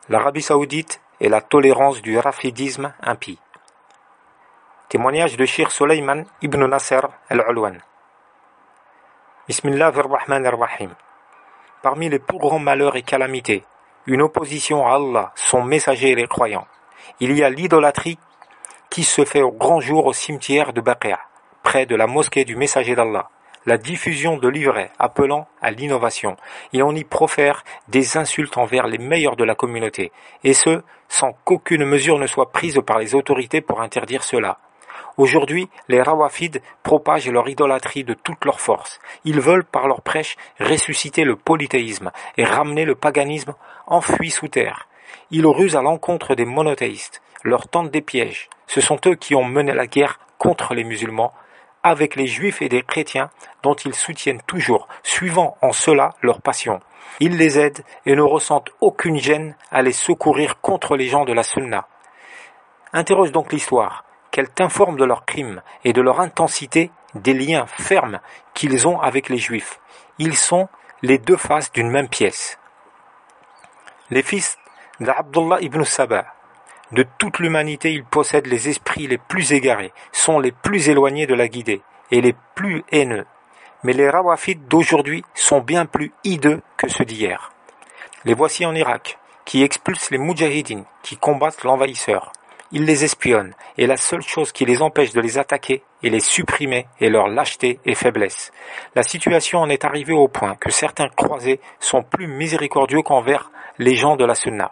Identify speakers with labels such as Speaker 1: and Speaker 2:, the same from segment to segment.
Speaker 1: l'Arabie Saoudite et la tolérance du rafidisme impie. Témoignage de Cheikh Soleiman ibn Nasser al-Ulwan. Bismillahir-Rahmanir-Rahim. Parmi les plus grands malheurs et calamités, une opposition à Allah, son messager et les croyants, il y a l'idolâtrie qui se fait au grand jour au cimetière de Baqi'a, près de la mosquée du messager d'Allah, la diffusion de livrets appelant à l'innovation, et on y profère des insultes envers les meilleurs de la communauté, et ce, sans qu'aucune mesure ne soit prise par les autorités pour interdire cela. Aujourd'hui, les Rawafides propagent leur idolâtrie de toute leur force. Ils veulent, par leur prêche, ressusciter le polythéisme et ramener le paganisme enfui sous terre. Ils rusent à l'encontre des monothéistes, leur tendent des pièges. Ce sont eux qui ont mené la guerre contre les musulmans, avec les juifs et des chrétiens dont ils soutiennent toujours, suivant en cela leur passion. Ils les aident et ne ressentent aucune gêne à les secourir contre les gens de la Sunna. Interroge donc l'histoire, qu'elle t'informe de leurs crimes et de leur intensité, des liens fermes qu'ils ont avec les juifs. Ils sont les deux faces d'une même pièce. Les fils d'Abdullah ibn Saba, de toute l'humanité, ils possèdent les esprits les plus égarés, sont les plus éloignés de la guidée et les plus haineux. Mais les Rawafides d'aujourd'hui sont bien plus hideux que ceux d'hier. Les voici en Irak, qui expulsent les Moudjahidines, qui combattent l'envahisseur. Ils les espionnent, et la seule chose qui les empêche de les attaquer et les supprimer est leur lâcheté et faiblesse. La situation en est arrivée au point que certains croisés sont plus miséricordieux qu'envers les gens de la Sunna.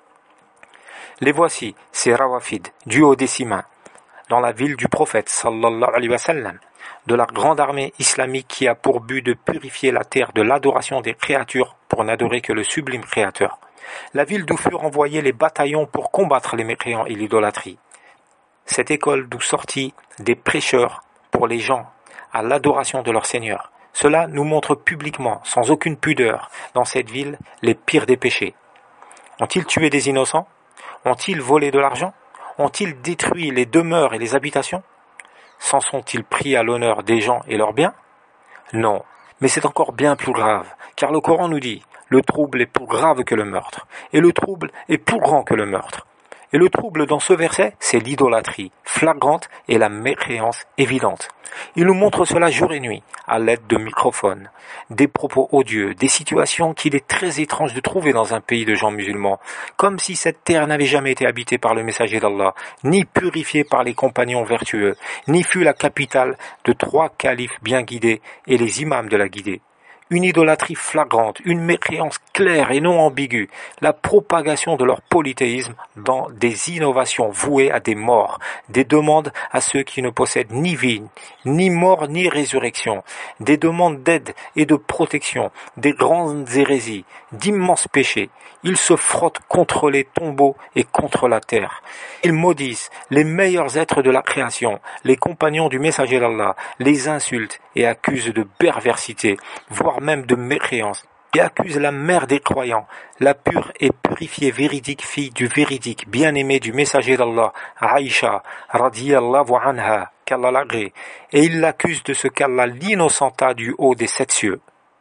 Speaker 1: Les voici, ces Rawafides, duodécimains, dans la ville du prophète, sallallahu alayhi wa sallam, de la grande armée islamique qui a pour but de purifier la terre de l'adoration des créatures pour n'adorer que le sublime créateur. La ville d'où furent envoyés les bataillons pour combattre les mécréants et l'idolâtrie. Cette école d'où sortit des prêcheurs pour les gens à l'adoration de leur Seigneur. Cela nous montre publiquement, sans aucune pudeur, dans cette ville, les pires des péchés. Ont-ils tué des innocents ? Ont-ils volé de l'argent ? Ont-ils détruit les demeures et les habitations ? S'en sont-ils pris à l'honneur des gens et leurs biens ? Non, mais c'est encore bien plus grave, car le Coran nous dit « Le trouble est plus grave que le meurtre, et le trouble est plus grand que le meurtre. » Et le trouble dans ce verset, c'est l'idolâtrie flagrante et la mécréance évidente. Il nous montre cela jour et nuit, à l'aide de microphones, des propos odieux, des situations qu'il est très étrange de trouver dans un pays de gens musulmans, comme si cette terre n'avait jamais été habitée par le messager d'Allah, ni purifiée par les compagnons vertueux, ni fut la capitale de 3 califes bien guidés et les imams de la guidée. Une idolâtrie flagrante, une mécréance claire et non ambiguë, la propagation de leur polythéisme dans des innovations vouées à des morts, des demandes à ceux qui ne possèdent ni vie, ni mort, ni résurrection, des demandes d'aide et de protection, des grandes hérésies, d'immenses péchés. Ils se frottent contre les tombeaux et contre la terre. Ils maudissent les meilleurs êtres de la création, les compagnons du messager d'Allah, les insultent et accusent de perversité, voire même de mécréance, et accusent la mère des croyants, la pure et purifiée véridique fille du véridique bien-aimé du messager d'Allah, Aïcha, radiyallahu anha, qu'Allah l'agrée, et ils l'accusent de ce qu'Allah l'innocenta du haut des 7 cieux.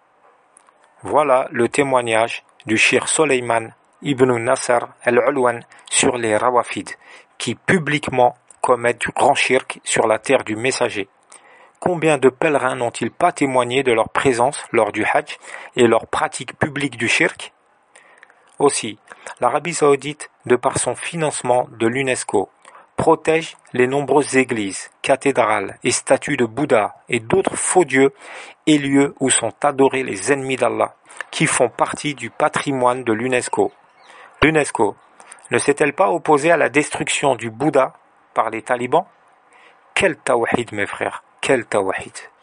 Speaker 1: Voilà le témoignage du Cheikh Soleiman ibn Nasser al-Ulwan sur les Rawafides, qui publiquement commettent du grand shirk sur la terre du messager. Combien de pèlerins n'ont-ils pas témoigné de leur présence lors du Hajj et leur pratique publique du shirk ? Aussi, l'Arabie Saoudite, de par son financement de l'UNESCO, protège les nombreuses églises, cathédrales et statues de Bouddha et d'autres faux dieux et lieux où sont adorés les ennemis d'Allah, qui font partie du patrimoine de l'UNESCO. L'UNESCO ne s'est-elle pas opposée à la destruction du Bouddha par les talibans ? Quel tawhid, mes frères, quel tawhid!